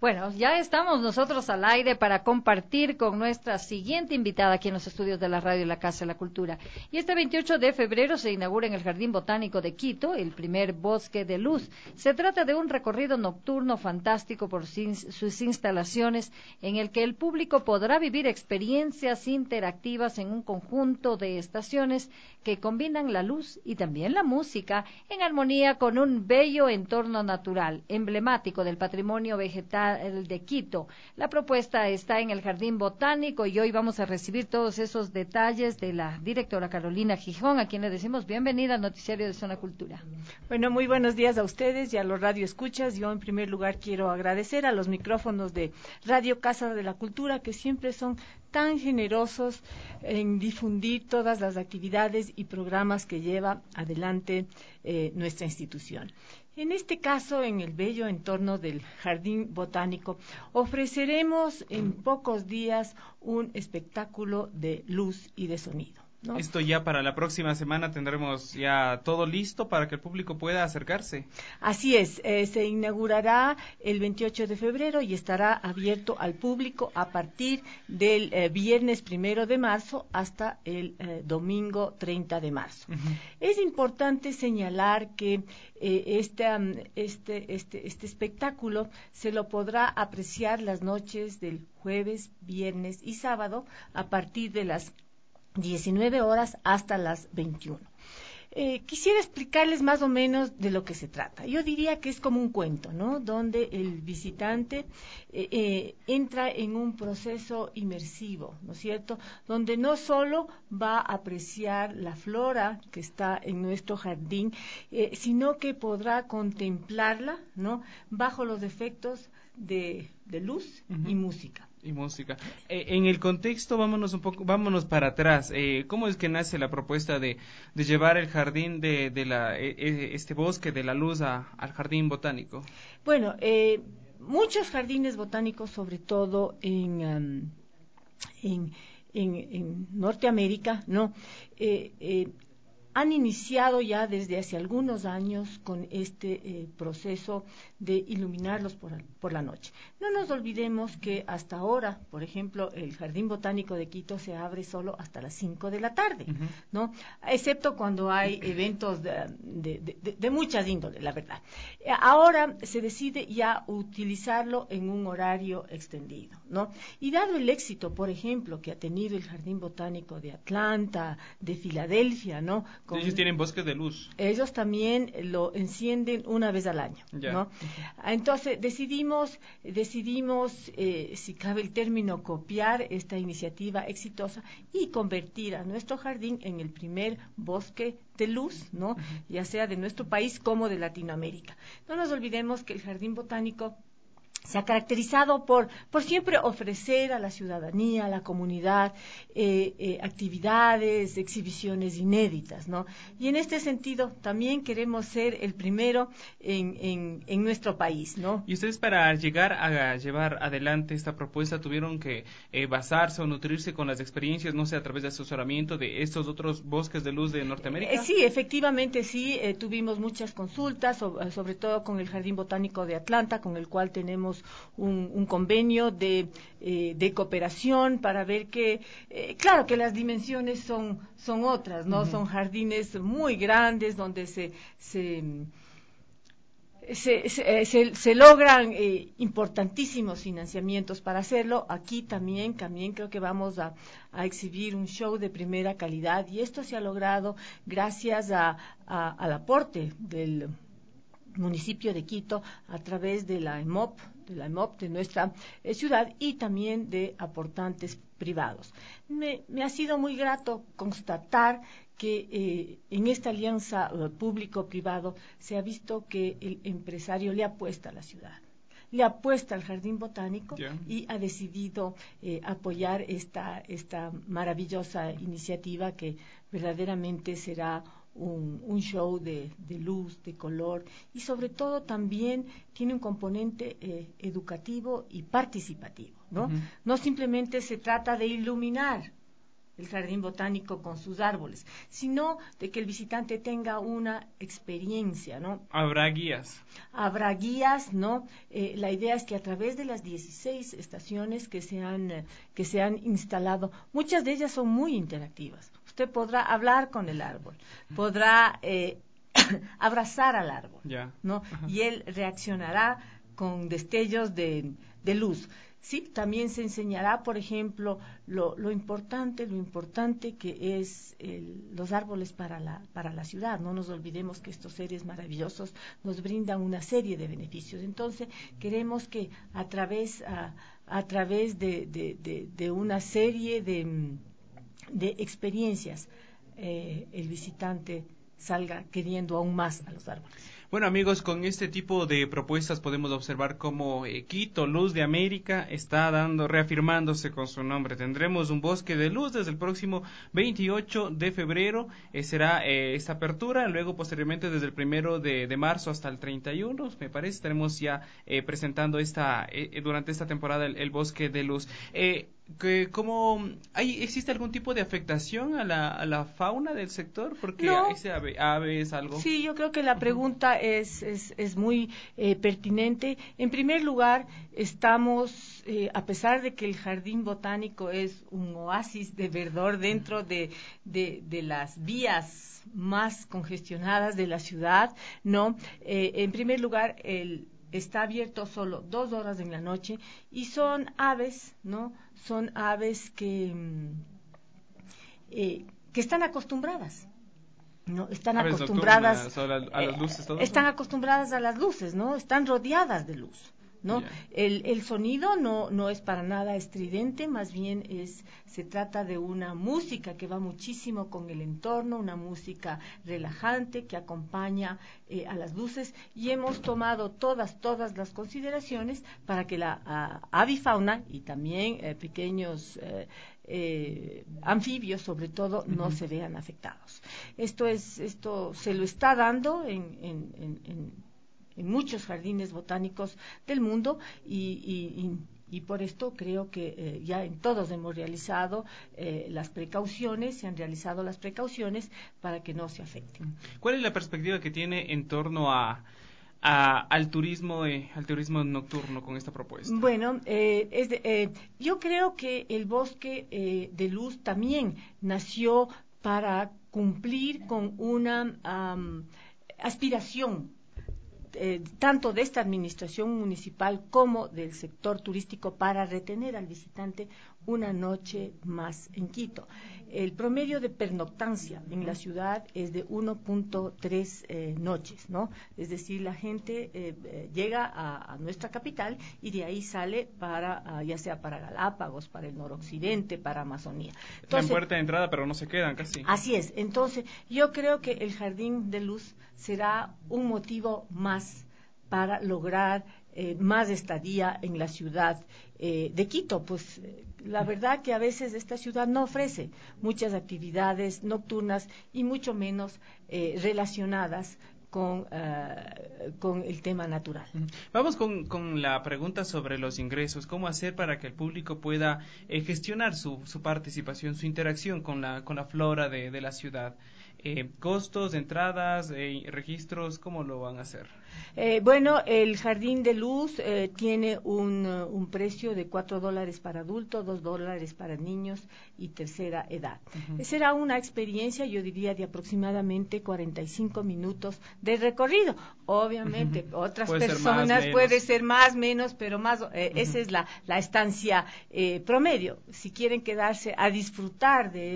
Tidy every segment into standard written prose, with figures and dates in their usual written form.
Bueno, ya estamos nosotros al aire para compartir con nuestra siguiente invitada aquí en los estudios de la radio y la Casa de la Cultura. Y este 28 de febrero se inaugura en el Jardín Botánico de Quito el primer Bosque de Luz. Se trata de un recorrido nocturno fantástico por sus instalaciones en el que el público podrá vivir experiencias interactivas en un conjunto de estaciones que combinan la luz y también la música en armonía con un bello entorno natural, emblemático del patrimonio vegetal de Quito. La propuesta está en el Jardín Botánico y hoy vamos a recibir todos esos detalles de la directora Carolina Gijón, a quien le decimos bienvenida al noticiario de Zona Cultura. Bueno, muy buenos días a ustedes y a los radioescuchas. Yo en primer lugar quiero agradecer a los micrófonos de Radio Casa de la Cultura, que siempre son tan generosos en difundir todas las actividades y programas que lleva adelante nuestra institución. En este caso, en el bello entorno del Jardín Botánico, ofreceremos en pocos días un espectáculo de luz y de sonido, ¿no? Esto ya para la próxima semana tendremos ya todo listo para que el público pueda acercarse. Así es, se inaugurará el 28 de febrero y estará abierto al público a partir del viernes 1 de marzo hasta el domingo 30 de marzo. Uh-huh. Es importante señalar que este espectáculo se lo podrá apreciar las noches del jueves, viernes y sábado a partir de las 19 horas hasta las 21. Quisiera explicarles más o menos de lo que se trata. Yo diría que es como un cuento, ¿no? Donde el visitante entra en un proceso inmersivo, ¿no es cierto? Donde no solo va a apreciar la flora que está en nuestro jardín, sino que podrá contemplarla, ¿no? Bajo los efectos de luz uh-huh. y música. En el contexto, vámonos para atrás. ¿Cómo es que nace la propuesta de llevar el jardín este bosque de la luz al jardín botánico? Bueno, muchos jardines botánicos, sobre todo en Norteamérica, ¿no? Han iniciado ya desde hace algunos años con este proceso de iluminarlos por la noche. No nos olvidemos que hasta ahora, por ejemplo, el Jardín Botánico de Quito se abre solo hasta las 5 de la tarde, uh-huh. ¿no? Excepto cuando hay eventos de muchas índoles, la verdad. Ahora se decide ya utilizarlo en un horario extendido, ¿no? Y dado el éxito, por ejemplo, que ha tenido el Jardín Botánico de Atlanta, de Filadelfia, ¿no? Ellos tienen bosques de luz. Ellos también lo encienden una vez al año, ¿no? Uh-huh. Entonces decidimos, si cabe el término, copiar esta iniciativa exitosa y convertir a nuestro jardín en el primer bosque de luz, ¿no? Uh-huh. Ya sea de nuestro país como de Latinoamérica. No nos olvidemos que el Jardín Botánico se ha caracterizado por siempre ofrecer a la ciudadanía, a la comunidad, actividades, exhibiciones inéditas, ¿no? Y en este sentido también queremos ser el primero en nuestro país, ¿no? Y ustedes, para llegar a llevar adelante esta propuesta, tuvieron que basarse o nutrirse con las experiencias, no sé, a través de asesoramiento de estos otros bosques de luz de Norteamérica. Sí, efectivamente, sí, tuvimos muchas consultas, sobre todo con el Jardín Botánico de Atlanta, con el cual tenemos un convenio de cooperación para ver que, claro que las dimensiones son otras, ¿no? Uh-huh. Son jardines muy grandes donde se logran importantísimos financiamientos para hacerlo. Aquí también creo que vamos a exhibir un show de primera calidad, y esto se ha logrado gracias al aporte del municipio de Quito a través de la EMOP de nuestra ciudad, y también de aportantes privados. Me ha sido muy grato constatar que en esta alianza público-privado se ha visto que el empresario le apuesta a la ciudad, le apuesta al Jardín Botánico, yeah, y ha decidido apoyar esta maravillosa iniciativa que verdaderamente será un show de luz, de color, y sobre todo también tiene un componente educativo y participativo, ¿no? Uh-huh. No simplemente se trata de iluminar el jardín botánico con sus árboles, sino de que el visitante tenga una experiencia, ¿no? Habrá guías. Habrá guías, ¿no? La idea es que a través de las 16 estaciones que se han instalado, muchas de ellas son muy interactivas. Usted podrá hablar con el árbol, podrá abrazar al árbol, ¿no? Y él reaccionará con destellos de luz. Sí, también se enseñará, por ejemplo, lo importante que es los árboles para la ciudad. No nos olvidemos que estos seres maravillosos nos brindan una serie de beneficios. Entonces, queremos que a través de una serie de experiencias, el visitante salga queriendo aún más a los árboles. Bueno, amigos, con este tipo de propuestas podemos observar cómo Quito, Luz de América, está reafirmándose con su nombre. Tendremos un bosque de luz desde el próximo 28 de febrero, será esta apertura, luego posteriormente desde el 1 de marzo hasta el 31, me parece, estaremos ya presentando durante esta temporada el bosque de luz. ¿Existe algún tipo de afectación a la fauna del sector? Porque no. aves, algo. Sí, yo creo que la pregunta es muy pertinente. En primer lugar, estamos, a pesar de que el jardín botánico es un oasis de verdor dentro de las vías más congestionadas de la ciudad, ¿no? En primer lugar, está abierto solo 2 horas en la noche y son aves, ¿no? Son aves que están acostumbradas, ¿no? Están aves acostumbradas a las luces, todo están eso. acostumbradas a las luces, ¿no? Están rodeadas de luz, ¿no? Yeah. El sonido no es para nada estridente, más bien se trata de una música que va muchísimo con el entorno, una música relajante que acompaña a las luces, y hemos tomado todas las consideraciones para que la avifauna y también pequeños anfibios, sobre todo, no se vean afectados. Esto se lo está dando en muchos jardines botánicos del mundo y por esto creo que ya en todos hemos realizado se han realizado las precauciones para que no se afecten. ¿Cuál es la perspectiva que tiene en torno al turismo nocturno con esta propuesta? Bueno, yo creo que el bosque de luz también nació para cumplir con una aspiración tanto de esta administración municipal como del sector turístico para retener al visitante una noche más en Quito. El promedio de pernoctancia en la ciudad es de 1.3 noches, ¿no? Es decir, la gente llega a nuestra capital y de ahí sale ya sea para Galápagos, para el noroccidente, para Amazonía. Entonces, en puerta de entrada, pero no se quedan casi. Así es. Entonces, yo creo que el Jardín de Luz será un motivo más para lograr más estadía en la ciudad de Quito. Pues la verdad que a veces esta ciudad no ofrece muchas actividades nocturnas y mucho menos relacionadas con el tema natural. Vamos con la pregunta sobre los ingresos. ¿Cómo hacer para que el público pueda gestionar su participación, su interacción con la flora de la ciudad? Costos, entradas, registros, ¿cómo lo van a hacer? Bueno, el Jardín de Luz tiene un precio de $4 para adultos, $2 para niños y tercera edad. Será una experiencia, yo diría, de aproximadamente 45 minutos de recorrido. Obviamente, otras personas puede ser más, menos, pero más, esa es la estancia promedio. Si quieren quedarse a disfrutar de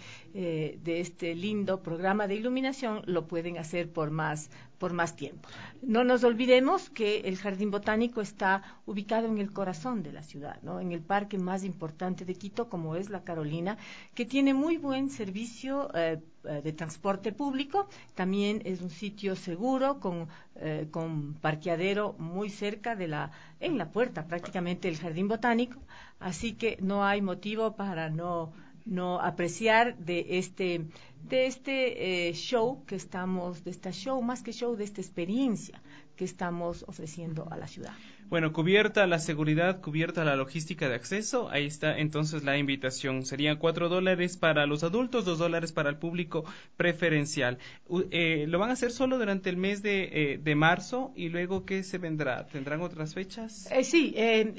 este lindo programa de iluminación, lo pueden hacer por más tiempo. No nos olvidemos que el Jardín Botánico está ubicado en el corazón de la ciudad, ¿no? En el parque más importante de Quito, como es la Carolina, que tiene muy buen servicio de transporte público. También es un sitio seguro con parqueadero muy cerca en la puerta prácticamente del Jardín Botánico, así que no hay motivo para no apreciar de esta experiencia que estamos ofreciendo a la ciudad. Bueno, cubierta la seguridad, cubierta la logística de acceso, ahí está entonces la invitación. Serían $4 para los adultos, $2 para el público preferencial. ¿Lo van a hacer solo durante el mes de marzo y luego qué se vendrá? ¿Tendrán otras fechas? Sí,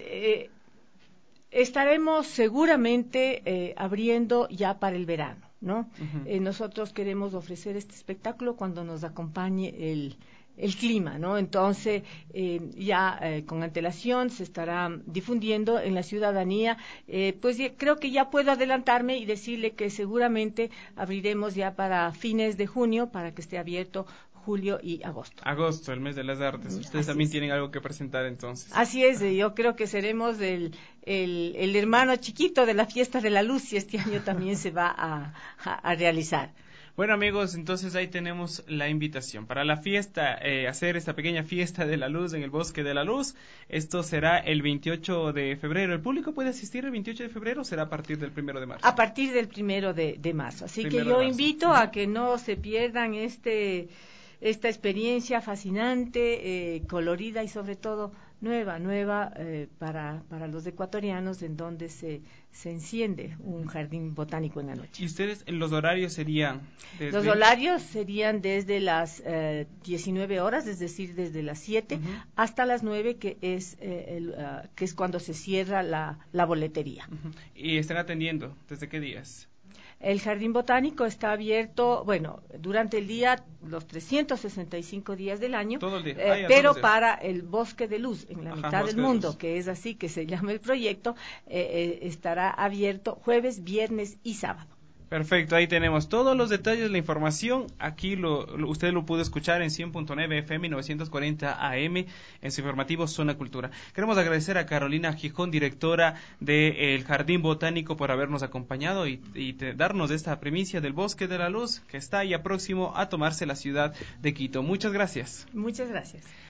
estaremos seguramente abriendo ya para el verano, ¿no? Uh-huh. Nosotros queremos ofrecer este espectáculo cuando nos acompañe el clima, ¿no? Entonces, con antelación se estará difundiendo en la ciudadanía. Pues creo que ya puedo adelantarme y decirle que seguramente abriremos ya para fines de junio para que esté abierto julio y agosto. Agosto, el mes de las artes. Ustedes también tienen algo que presentar entonces. Así es, yo creo que seremos el hermano chiquito de la Fiesta de la Luz y este año también se va a realizar. Bueno amigos, entonces ahí tenemos la invitación para la fiesta, hacer esta pequeña fiesta de la luz en el Bosque de la Luz. Esto será el 28 de febrero. ¿El público puede asistir el 28 de febrero o será a partir del 1 de marzo? A partir del 1 de marzo. Así que yo invito a que no se pierdan esta experiencia fascinante, colorida y sobre todo nueva para los ecuatorianos, en donde se enciende un jardín botánico en la noche. ¿Y ustedes, los horarios serían? Los horarios serían desde las 19 horas, es decir, desde las 7 uh-huh. hasta las 9, que es cuando se cierra la boletería. Uh-huh. ¿Y están atendiendo? ¿Desde qué días? El Jardín Botánico está abierto, durante el día, los 365 días del año, todo el día. pero para el Bosque de Luz, en la mitad del mundo, luz, que es así que se llama el proyecto, estará abierto jueves, viernes y sábado. Perfecto, ahí tenemos todos los detalles, la información. Aquí usted lo pudo escuchar en 100.9 FM 940 AM en su informativo Zona Cultura. Queremos agradecer a Carolina Gijón, directora del Jardín Botánico, por habernos acompañado y darnos esta primicia del Bosque de la Luz, que está ya próximo a tomarse la ciudad de Quito. Muchas gracias. Muchas gracias.